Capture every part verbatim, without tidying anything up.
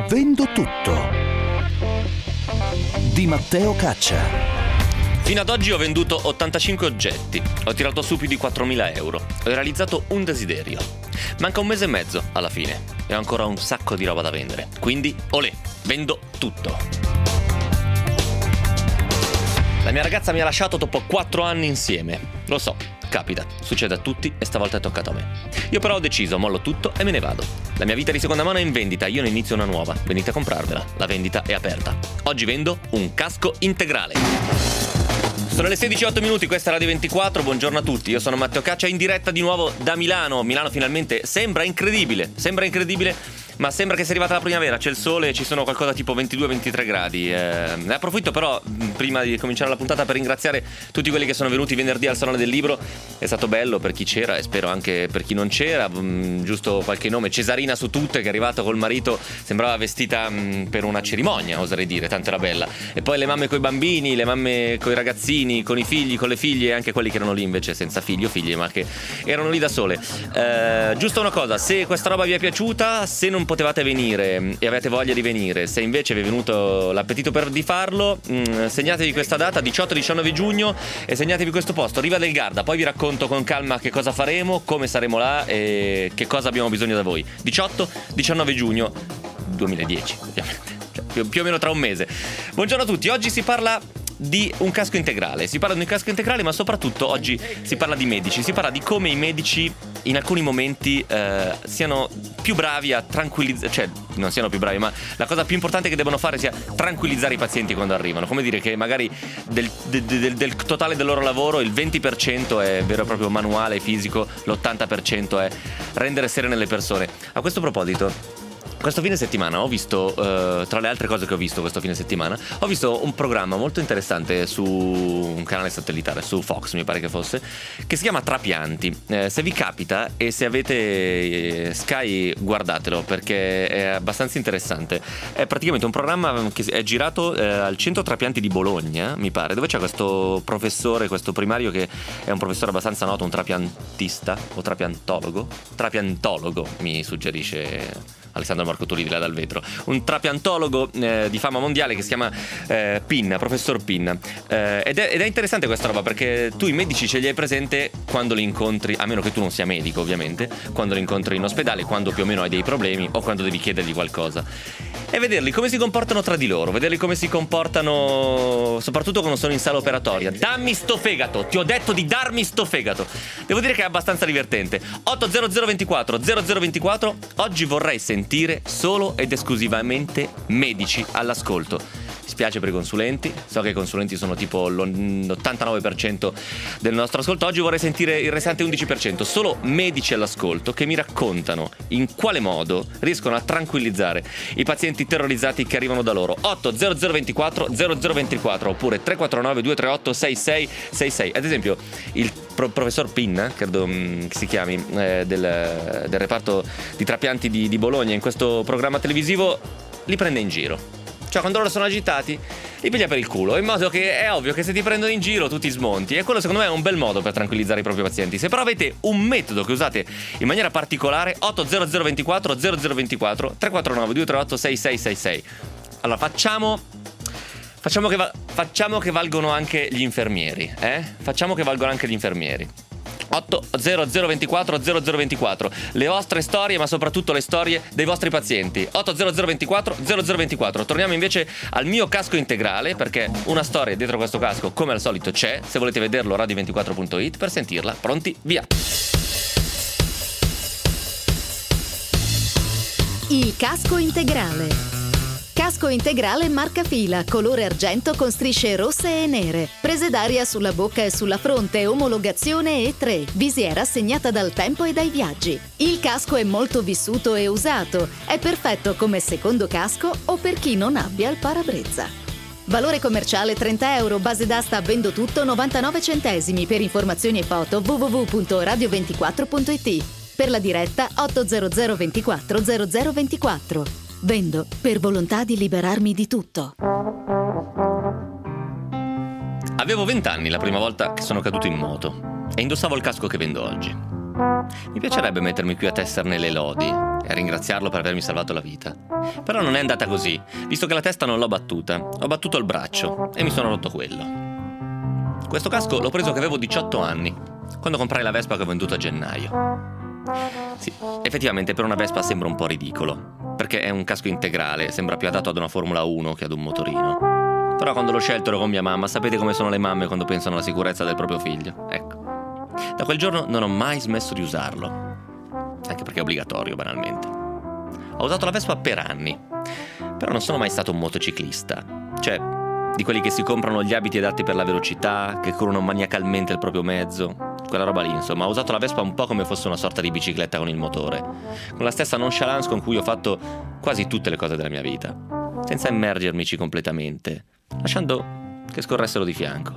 Vendo tutto di Matteo Caccia. Fino ad oggi ho venduto ottantacinque oggetti, ho tirato su più di quattromila euro, ho realizzato un desiderio. Manca un mese e mezzo alla fine e ho ancora un sacco di roba da vendere, quindi olè, vendo tutto. La mia ragazza mi ha lasciato dopo quattro anni insieme, lo so, capita, succede a tutti e stavolta è toccato a me. Io però ho deciso, mollo tutto e me ne vado. La mia vita di seconda mano è in vendita, io ne inizio una nuova, venite a comprarvela, la vendita è aperta. Oggi vendo un casco integrale. Sono le sedici e otto minuti, questa è Radio ventiquattro, buongiorno a tutti, io sono Matteo Caccia in diretta di nuovo da Milano. Milano finalmente sembra incredibile, sembra incredibile, ma sembra che sia arrivata la primavera, c'è il sole e ci sono qualcosa tipo ventidue ventitré gradi. Eh, ne approfitto però, prima di cominciare la puntata, per ringraziare tutti quelli che sono venuti venerdì al Salone del Libro. È stato bello per chi c'era e spero anche per chi non c'era. Mm, giusto qualche nome: Cesarina su tutte, che è arrivata col marito, sembrava vestita mm, per una cerimonia, oserei dire, tanto era bella. E poi le mamme coi bambini, le mamme coi ragazzini, con i figli, con le figlie, e anche quelli che erano lì invece senza figli o figlie, ma che erano lì da sole. Eh, giusto una cosa: se questa roba vi è piaciuta, se non potevate venire e avete voglia di venire, se invece vi è venuto l'appetito per di farlo, mh, segnatevi questa data, diciotto diciannove giugno, e segnatevi questo posto, Riva del Garda. Poi vi racconto con calma che cosa faremo, come saremo là e che cosa abbiamo bisogno da voi. diciotto diciannove giugno duemiladieci, ovviamente, cioè, più, più o meno tra un mese. Buongiorno a tutti, oggi si parla di un casco integrale, si parla di un casco integrale, ma soprattutto oggi si parla di medici, si parla di come i medici in alcuni momenti eh, siano più bravi a tranquillizzare, cioè non siano più bravi, ma la cosa più importante che devono fare sia tranquillizzare i pazienti quando arrivano. Come dire che magari del, del, del, del totale del loro lavoro il venti per cento è vero e proprio manuale, fisico, l'ottanta per cento è rendere serene le persone. A questo proposito, questo fine settimana ho visto, uh, tra le altre cose che ho visto questo fine settimana, ho visto un programma molto interessante su un canale satellitare, su Fox mi pare che fosse, che si chiama Trapianti. Eh, se vi capita e se avete eh, Sky, guardatelo, perché è abbastanza interessante. È praticamente un programma che è girato eh, al centro Trapianti di Bologna, mi pare, dove c'è questo professore, questo primario che è un professore abbastanza noto, un trapiantista o trapiantologo, trapiantologo mi suggerisce Alessandro Marco Tuli là dal vetro, un trapiantologo eh, di fama mondiale che si chiama eh, Pin, professor Pin. Eh, ed, è, ed è interessante questa roba, perché tu i medici ce li hai presente quando li incontri, a meno che tu non sia medico ovviamente, quando li incontri in ospedale, quando più o meno hai dei problemi o quando devi chiedergli qualcosa. E vederli come si comportano tra di loro, vederli come si comportano soprattutto quando sono in sala operatoria. Dammi sto fegato, ti ho detto di darmi sto fegato. Devo dire che è abbastanza divertente. otto zero zero ventiquattro zero zero ventiquattro. Oggi vorrei sentire solo ed esclusivamente medici all'ascolto. Mi spiace per i consulenti, so che i consulenti sono tipo l'ottantanove per cento del nostro ascolto. Oggi vorrei sentire il restante undici per cento, solo medici all'ascolto che mi raccontano in quale modo riescono a tranquillizzare i pazienti terrorizzati che arrivano da loro. otto zero zero ventiquattro zero zero ventiquattro oppure tre quattro nove due tre otto sei sei sei sei. Ad esempio il pro- professor Pin, credo mh, che si chiami, eh, del, del reparto di trapianti di, di Bologna, in questo programma televisivo li prende in giro. Cioè, quando loro sono agitati, li piglia per il culo, in modo che è ovvio che se ti prendono in giro tu ti smonti. E quello secondo me è un bel modo per tranquillizzare i propri pazienti. Se però avete un metodo che usate in maniera particolare, otto zero zero ventiquattro zero zero ventiquattro tre quattro nove due tre otto sei sei sei sei. Allora facciamo Facciamo che, va- facciamo che valgono anche gli infermieri, eh? Facciamo che valgono anche gli infermieri. otto zero zero ventiquattro zero zero ventiquattro. Le vostre storie, ma soprattutto le storie dei vostri pazienti. otto zero zero ventiquattro zero zero ventiquattro. Torniamo invece al mio casco integrale, perché una storia dietro questo casco, come al solito, c'è. Se volete vederlo, radio ventiquattro punto it. Per sentirla, pronti, via. Il casco integrale. Casco integrale marca Fila, colore argento con strisce rosse e nere, prese d'aria sulla bocca e sulla fronte, omologazione E tre, visiera segnata dal tempo e dai viaggi. Il casco è molto vissuto e usato, è perfetto come secondo casco o per chi non abbia il parabrezza. Valore commerciale trenta euro, base d'asta Vendo tutto novantanove centesimi, per informazioni e foto w w w punto radio ventiquattro punto it. Per la diretta otto zero zero ventiquattro zero zero ventiquattro. Vendo per volontà di liberarmi di tutto. Avevo vent'anni la prima volta che sono caduto in moto e indossavo il casco che vendo oggi. Mi piacerebbe mettermi qui a tesserne le lodi, e a ringraziarlo per avermi salvato la vita. Però non è andata così, visto che la testa non l'ho battuta, ho battuto il braccio e mi sono rotto quello. Questo casco l'ho preso che avevo diciotto anni, quando comprai la Vespa che ho venduto a gennaio. Sì, effettivamente per una Vespa sembra un po' ridicolo, perché è un casco integrale, sembra più adatto ad una Formula uno che ad un motorino. Però quando l'ho scelto ero con mia mamma, sapete come sono le mamme quando pensano alla sicurezza del proprio figlio? Ecco, da quel giorno non ho mai smesso di usarlo, anche perché è obbligatorio, banalmente. Ho usato la Vespa per anni, però non sono mai stato un motociclista, cioè di quelli che si comprano gli abiti adatti per la velocità, che corrono maniacalmente il proprio mezzo, quella roba lì, insomma. Ho usato la Vespa un po' come fosse una sorta di bicicletta con il motore, con la stessa nonchalance con cui ho fatto quasi tutte le cose della mia vita, senza immergermici completamente, lasciando che scorressero di fianco.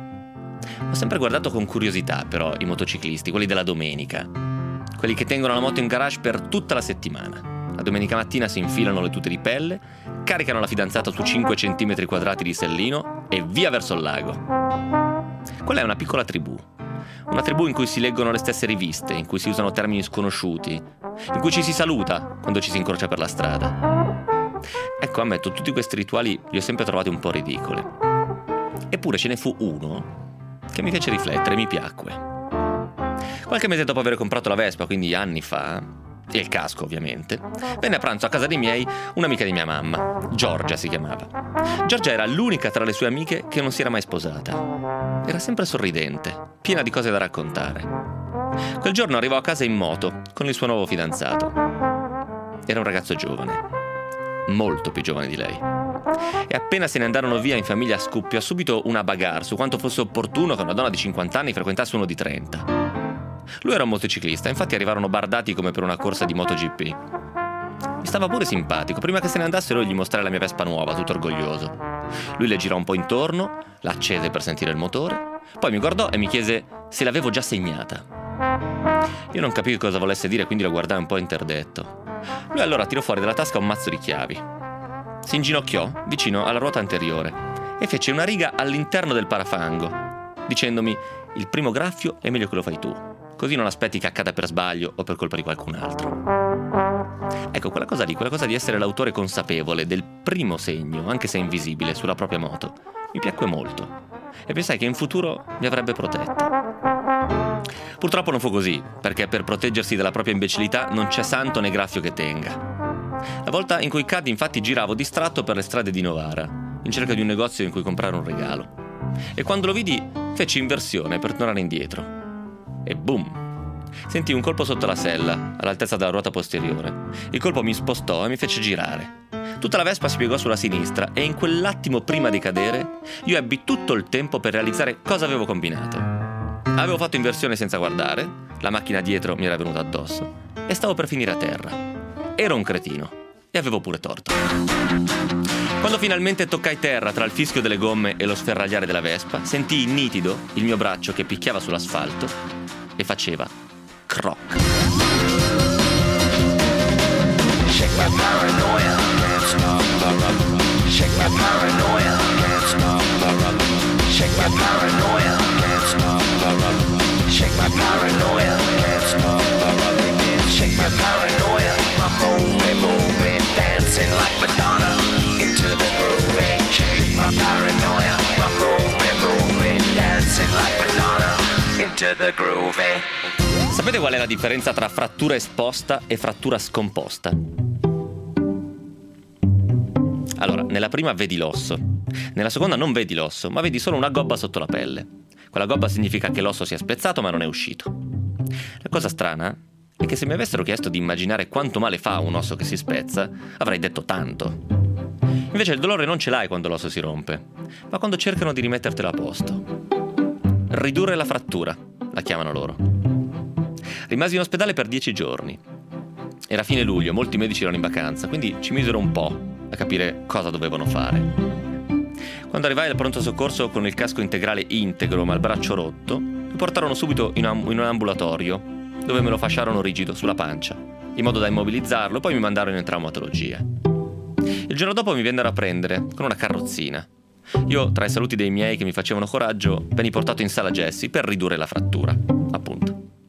Ho sempre guardato con curiosità, però, i motociclisti, quelli della domenica, quelli che tengono la moto in garage per tutta la settimana. La domenica mattina si infilano le tute di pelle, caricano la fidanzata su cinque centimetri quadrati di sellino e via verso il lago. Quella è una piccola tribù. Una tribù in cui si leggono le stesse riviste, in cui si usano termini sconosciuti, in cui ci si saluta quando ci si incrocia per la strada. Ecco, ammetto, tutti questi rituali li ho sempre trovati un po' ridicoli. Eppure ce ne fu uno che mi fece riflettere, mi piacque. Qualche mese dopo aver comprato la Vespa, quindi anni fa, e il casco ovviamente, venne a pranzo a casa dei miei un'amica di mia mamma, Giorgia si chiamava. Giorgia era l'unica tra le sue amiche che non si era mai sposata. Era sempre sorridente, piena di cose da raccontare. Quel giorno arrivò a casa in moto con il suo nuovo fidanzato. Era un ragazzo giovane, molto più giovane di lei. E appena se ne andarono via in famiglia scoppiò subito una bagarre su quanto fosse opportuno che una donna di cinquanta anni frequentasse uno di trenta. Lui era un motociclista, infatti arrivarono bardati come per una corsa di MotoGP. Mi stava pure simpatico, prima che se ne andassero gli mostrai la mia Vespa nuova, tutto orgoglioso. Lui le girò un po' intorno, la accese per sentire il motore, poi mi guardò e mi chiese se l'avevo già segnata. Io non capivo cosa volesse dire, quindi lo guardai un po' interdetto. Lui allora tirò fuori dalla tasca un mazzo di chiavi. Si inginocchiò vicino alla ruota anteriore e fece una riga all'interno del parafango, dicendomi: il primo graffio è meglio che lo fai tu, così non aspetti che accada per sbaglio o per colpa di qualcun altro. Ecco, quella cosa lì, quella cosa di essere l'autore consapevole del primo segno, anche se invisibile, sulla propria moto, mi piacque molto e pensai che in futuro mi avrebbe protetto. Purtroppo non fu così, perché per proteggersi dalla propria imbecillità non c'è santo né graffio che tenga. La volta in cui caddi, infatti, giravo distratto per le strade di Novara, in cerca di un negozio in cui comprare un regalo. E quando lo vidi, feci inversione per tornare indietro. E boom! Sentii un colpo sotto la sella, all'altezza della ruota posteriore. Il colpo mi spostò e mi fece girare. Tutta la Vespa si piegò sulla sinistra e in quell'attimo prima di cadere, io ebbi tutto il tempo per realizzare cosa avevo combinato. Avevo fatto inversione senza guardare, la macchina dietro mi era venuta addosso e stavo per finire a terra. Ero un cretino e avevo pure torto. Quando finalmente toccai terra tra il fischio delle gomme e lo sferragliare della Vespa, sentii nitido il mio braccio che picchiava sull'asfalto e faceva croc. Shake my paranoia, can't stop the rubber. Shake my paranoia, can't stop the rubber. Shake my paranoia, can't stop the rubber. Shake my paranoia, can't stop the rubber. Shake my paranoia, I'm moving, moving, dancing like Madonna into the groove. Shake my paranoia, I'm moving, moving, dancing like Madonna into the groove. Sapete qual è la differenza tra frattura esposta e frattura scomposta? Allora, nella prima vedi l'osso, nella seconda non vedi l'osso, ma vedi solo una gobba sotto la pelle. Quella gobba significa che l'osso si è spezzato ma non è uscito. La cosa strana è che se mi avessero chiesto di immaginare quanto male fa un osso che si spezza, avrei detto tanto. Invece il dolore non ce l'hai quando l'osso si rompe, ma quando cercano di rimettertelo a posto. Ridurre la frattura, la chiamano loro. Rimasi in ospedale per dieci giorni. Era fine luglio, molti medici erano in vacanza, quindi ci misero un po' a capire cosa dovevano fare. Quando arrivai al pronto soccorso con il casco integrale integro ma il braccio rotto, mi portarono subito in un, in un ambulatorio dove me lo fasciarono rigido sulla pancia, in modo da immobilizzarlo, poi mi mandarono in traumatologia. Il giorno dopo mi vennero a prendere con una carrozzina. Io, tra i saluti dei miei che mi facevano coraggio, venni portato in sala gessi per ridurre la frattura, appunto.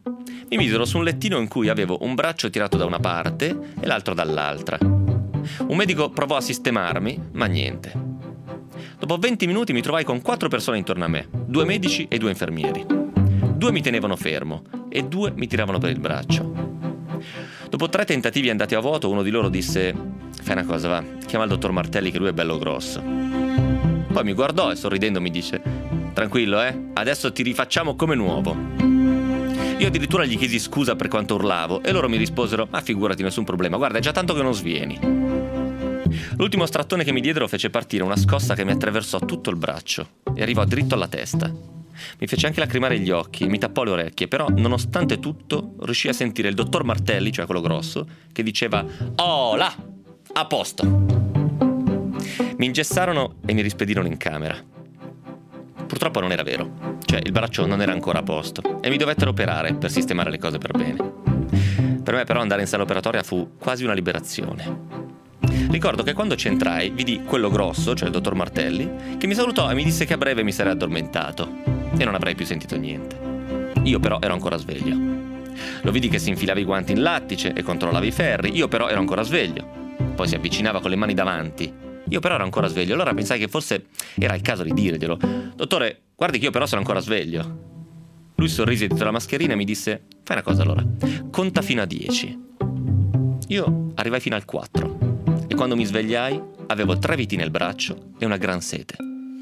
Mi misero su un lettino in cui avevo un braccio tirato da una parte e l'altro dall'altra. Un medico provò a sistemarmi, ma niente. Dopo venti minuti mi trovai con quattro persone intorno a me, due medici e due infermieri. Due mi tenevano fermo e due mi tiravano per il braccio. Dopo tre tentativi andati a vuoto, uno di loro disse: fai una cosa, va, chiama il dottor Martelli che lui è bello grosso. Poi mi guardò e sorridendo mi dice: tranquillo, eh, adesso ti rifacciamo come nuovo. Io addirittura gli chiesi scusa per quanto urlavo e loro mi risposero: ma figurati, nessun problema, guarda, è già tanto che non svieni. L'ultimo strattone che mi diedero fece partire una scossa che mi attraversò tutto il braccio e arrivò dritto alla testa. Mi fece anche lacrimare gli occhi e mi tappò le orecchie, però nonostante tutto riuscii a sentire il dottor Martelli, cioè quello grosso, che diceva: oh là, a posto. Mi ingessarono e mi rispedirono in camera. Purtroppo non era vero, cioè il braccio non era ancora a posto e mi dovettero operare per sistemare le cose per bene. Per me però andare in sala operatoria fu quasi una liberazione. Ricordo che quando ci entrai vidi quello grosso, cioè il dottor Martelli, che mi salutò e mi disse che a breve mi sarei addormentato e non avrei più sentito niente. Io però ero ancora sveglio. Lo vidi che si infilava i guanti in lattice e controllava i ferri, io però ero ancora sveglio. Poi si avvicinava con le mani davanti. Io però ero ancora sveglio, allora pensai che forse era il caso di dirglielo. Dottore, guardi che io però sono ancora sveglio. Lui sorrise dietro la mascherina e mi disse: fai una cosa allora, conta fino a dieci. Io arrivai fino al quattro e quando mi svegliai avevo tre viti nel braccio e una gran sete.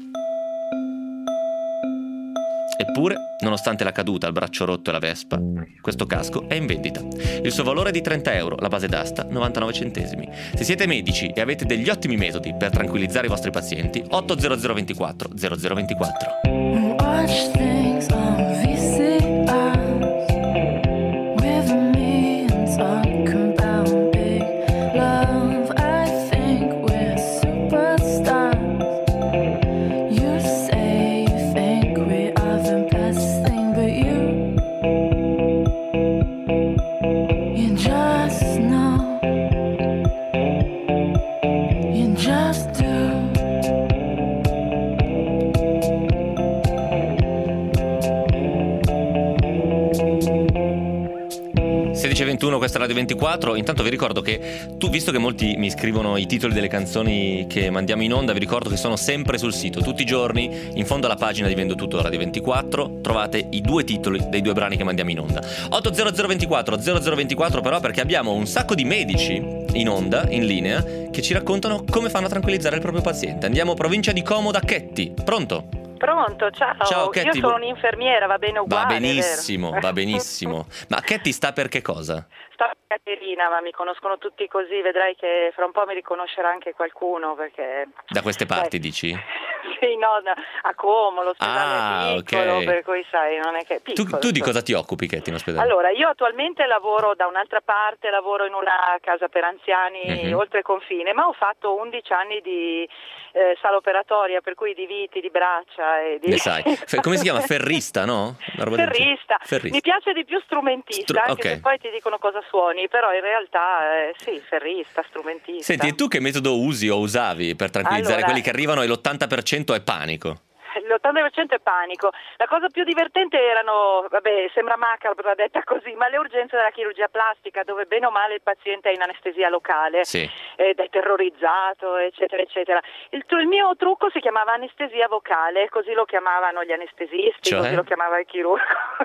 Eppure, nonostante la caduta, il braccio rotto e la vespa, questo casco è in vendita. Il suo valore è di trenta euro, la base d'asta novantanove centesimi. Se siete medici e avete degli ottimi metodi per tranquillizzare i vostri pazienti, otto zero zero ventiquattro zero zero ventiquattro. Watch things on V C Rs with me and talk about big love. I think we're superstars. You say you think we are the best thing, but you you just know, you just do. sedici e ventuno, questa è Radio ventiquattro. Intanto vi ricordo che tu, visto che molti mi scrivono i titoli delle canzoni che mandiamo in onda, vi ricordo che sono sempre sul sito, tutti i giorni, in fondo alla pagina di Vendo Tutto Radio ventiquattro trovate i due titoli dei due brani che mandiamo in onda. otto zero zero ventiquattro zero zero ventiquattro però, perché abbiamo un sacco di medici in onda, in linea, che ci raccontano come fanno a tranquillizzare il proprio paziente. Andiamo provincia di Como da Chetti. Pronto? Pronto, ciao. Ciao, Chetti. Io sono un'infermiera, va bene uguale. Va benissimo, vero? va benissimo. Ma Chetti sta per che cosa? Sta per Caterina, ma mi conoscono tutti così, vedrai che fra un po' mi riconoscerà anche qualcuno, perché... Da queste parti, Beh, dici? Sì, no, a Como, l'ospedale Ah, è piccolo, ok. per cui sai, non è che è piccolo. Tu, tu di insomma. cosa ti occupi, Chetti, in ospedale? Allora, io attualmente lavoro da un'altra parte, lavoro in una casa per anziani Mhm. oltre confine, ma ho fatto undici anni di eh, sala operatoria, per cui di viti, di braccia e di... Ne sai. Fe- come si chiama? Ferrista, no? Una roba del genere. Ferrista. Ferrista. Mi piace di più strumentista, Stru- anche ok. se poi ti dicono cosa suoni, però in realtà eh, sì, ferrista, strumentista. Senti, e tu che metodo usi o usavi per tranquillizzare Allora- quelli che arrivano e l'ottanta per cento è panico? L'ottanta per cento è panico. La cosa più divertente erano, vabbè, sembra macabra detta così, ma le urgenze della chirurgia plastica, dove bene o male il paziente è in anestesia locale Sì. ed è terrorizzato, eccetera, eccetera. Il, il mio trucco si chiamava anestesia vocale, così lo chiamavano gli anestesisti, Cioè? così lo chiamava il chirurgo.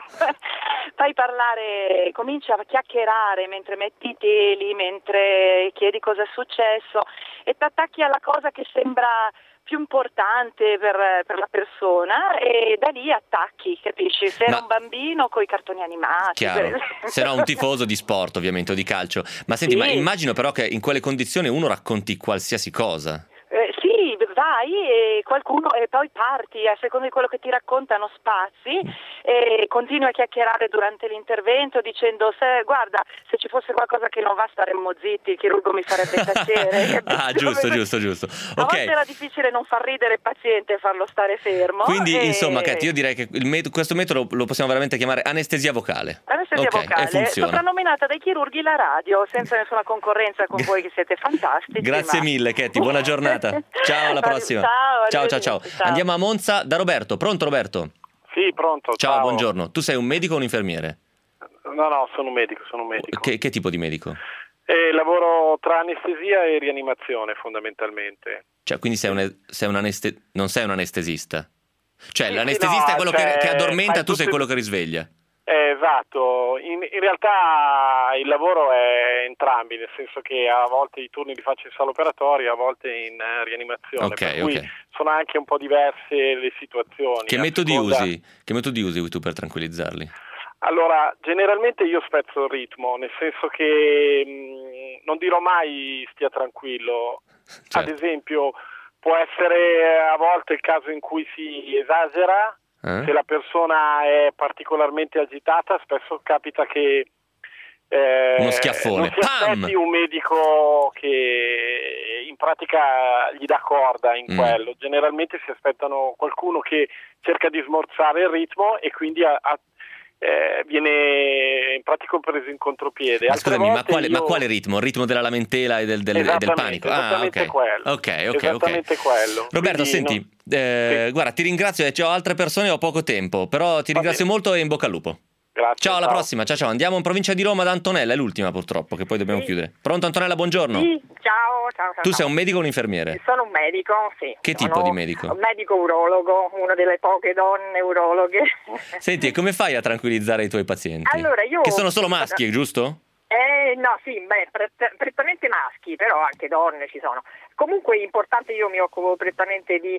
Fai parlare, comincia a chiacchierare mentre metti i teli, mentre chiedi cosa è successo e ti attacchi alla cosa che sembra più importante per, per la persona e da lì attacchi, capisci? Se era Ma- un bambino coi cartoni animati, per Chiaro. esempio. Se no un tifoso di sport, ovviamente, o di calcio. Ma senti, Sì. ma immagino però che in quelle condizioni uno racconti qualsiasi cosa. Eh, sì, vai e qualcuno e poi parti, a seconda di quello che ti raccontano spazi e continui a chiacchierare durante l'intervento dicendo se, guarda, se ci fosse qualcosa che non va staremmo zitti, il chirurgo mi farebbe tacere. Ah, giusto, giusto, giusto. A volte Ok. era difficile non far ridere il paziente e farlo stare fermo. Quindi, e- insomma, Katy, io direi che il met- questo metodo lo possiamo veramente chiamare anestesia vocale. Anestesia Ok, vocale, e funziona. soprannominata dai chirurghi la radio, senza nessuna concorrenza con voi che siete fantastici. Grazie ma- mille, Katy, buona giornata. Ciao, alla prossima. Ciao, ciao, ciao, ciao. arrivederci, ciao. Andiamo a Monza da Roberto. Pronto, Roberto? Sì, pronto. Ciao, Ciao, buongiorno. Tu sei un medico o un infermiere? no, no, sono un medico, sono un medico. Che, che tipo di medico? E lavoro tra anestesia e rianimazione fondamentalmente. Cioè, quindi sei un, sei un aneste- non sei un anestesista? Cioè, Sì, l'anestesista sì, no, è quello cioè, che, che addormenta, fai tu sei tutti- quello che risveglia. Eh, esatto, in, in realtà il lavoro è entrambi, nel senso che a volte i turni li faccio in sala operatoria, a volte in eh, rianimazione, Ok, per cui ok. sono anche un po' diverse le situazioni. Che a metodi seconda- usi? Che metodi usi tu per tranquillizzarli? Allora, generalmente io spezzo il ritmo, nel senso che mh, non dirò mai stia tranquillo. Certo. Ad esempio, può essere a volte il caso in cui si esagera, Eh? se la persona è particolarmente agitata, spesso capita che eh, Uno schiaffone. non si aspetti Pam! un medico che in pratica gli dà corda in Mm. quello. Generalmente si aspettano qualcuno che cerca di smorzare il ritmo e quindi a, a- eh, viene in pratica preso in contropiede. Ma Altre scusami, ma volte quale, ma io- quale ritmo? Il ritmo della lamentela e del, del- e del Esattamente, panico? esattamente ah, ok. quello. Ok, ok, ok. Esattamente quello. Roberto, Quindi, senti, no- eh, Sì. guarda, ti ringrazio, eh, ho altre persone e ho poco tempo, però ti Va ringrazio bene. molto e in bocca al lupo. Grazie. Ciao, alla prossima, ciao ciao. Andiamo in provincia di Roma da Antonella, è l'ultima purtroppo, che poi dobbiamo Sì. chiudere. Pronto Antonella, buongiorno. Sì, ciao, ciao, ciao. Tu sei ciao. un medico o un infermiere? Sono un medico, sì. Che Sono tipo di medico? Un medico urologo, una delle poche donne urologhe. Senti, e come fai a tranquillizzare i tuoi pazienti? Allora, io- Che sono solo maschi, giusto? Eh, no, sì, beh, pre- prettamente maschi, però anche donne ci sono. Comunque è importante, io mi occupo prettamente di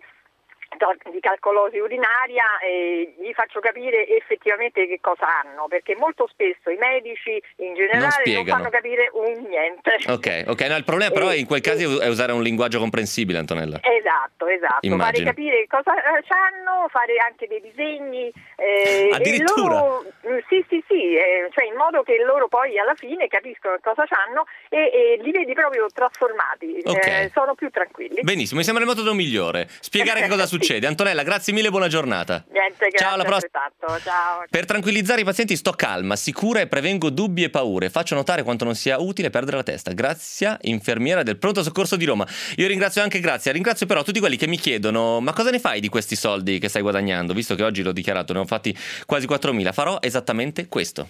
di calcolosi urinaria e gli faccio capire effettivamente che cosa hanno, perché molto spesso i medici in generale non, spiegano. fanno capire un niente. Ok, ok, no, il problema però Eh, in quel caso è usare un linguaggio comprensibile, Antonella. Esatto, esatto, Immagino. fare capire cosa hanno, fare anche dei disegni. eh, Addirittura? e loro- mm, sì, sì, sì, eh, cioè in modo che loro poi alla fine capiscono cosa hanno e, e li vedi proprio trasformati, Ok. eh, sono più tranquilli. Benissimo, mi sembra il metodo migliore. Spiegare che cosa succede. Antonella, grazie mille e buona giornata. Niente, grazie, Ciao, alla prossima. altrettanto, ciao. Per tranquillizzare i pazienti sto calma, sicura e prevengo dubbi e paure. Faccio notare quanto non sia utile perdere la testa. Grazia, infermiera del pronto soccorso di Roma. Io ringrazio anche Grazia, ringrazio però tutti quelli che mi chiedono: ma cosa ne fai di questi soldi che stai guadagnando? Visto che oggi l'ho dichiarato, ne ho fatti quasi quattromila. Farò esattamente questo.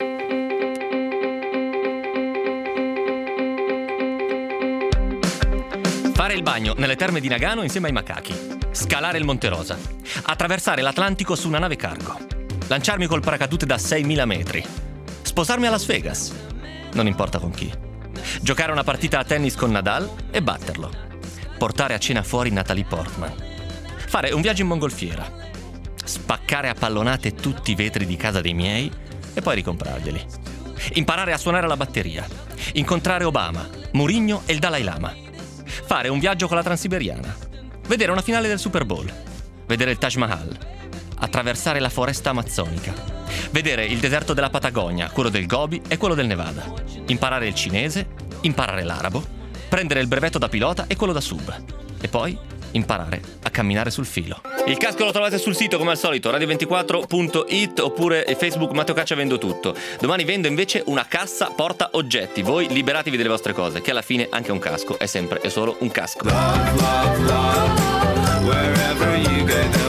Fare il bagno nelle terme di Nagano insieme ai macachi. Scalare il Monte Rosa. Attraversare l'Atlantico su una nave cargo. Lanciarmi col paracadute da seimila metri. Sposarmi a Las Vegas. Non importa con chi. Giocare una partita a tennis con Nadal e batterlo. Portare a cena fuori Natalie Portman. Fare un viaggio in mongolfiera. Spaccare a pallonate tutti i vetri di casa dei miei e poi ricomprarglieli. Imparare a suonare la batteria. Incontrare Obama, Mourinho e il Dalai Lama. Fare un viaggio con la Transiberiana. Vedere una finale del Super Bowl. Vedere il Taj Mahal. Attraversare la foresta amazzonica. Vedere il deserto della Patagonia, quello del Gobi e quello del Nevada. Imparare il cinese, imparare l'arabo, prendere il brevetto da pilota e quello da sub. E poi imparare a camminare sul filo. Il casco lo trovate sul sito come al solito radio ventiquattro punto it oppure Facebook Matteo Caccia Vendo Tutto. Domani vendo invece una cassa porta oggetti. Voi liberatevi delle vostre cose, che alla fine anche un casco è sempre e solo un casco. Love, love, love, wherever you go.